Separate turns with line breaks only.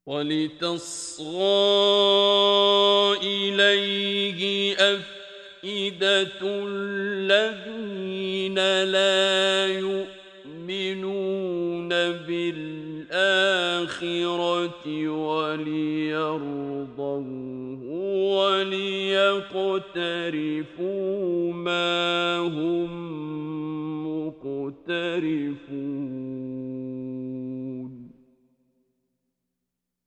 وَلِتَصْغَىٰ إِلَيْهِ أَفْئِدَةُ الَّذِينَ لَا يُؤْمِنُونَ بِالْآخِرَةِ وَلِيَرْضَوْهُ وَلِيَقْتَرِفُوا مَا هُم مُّقْتَرِفُونَ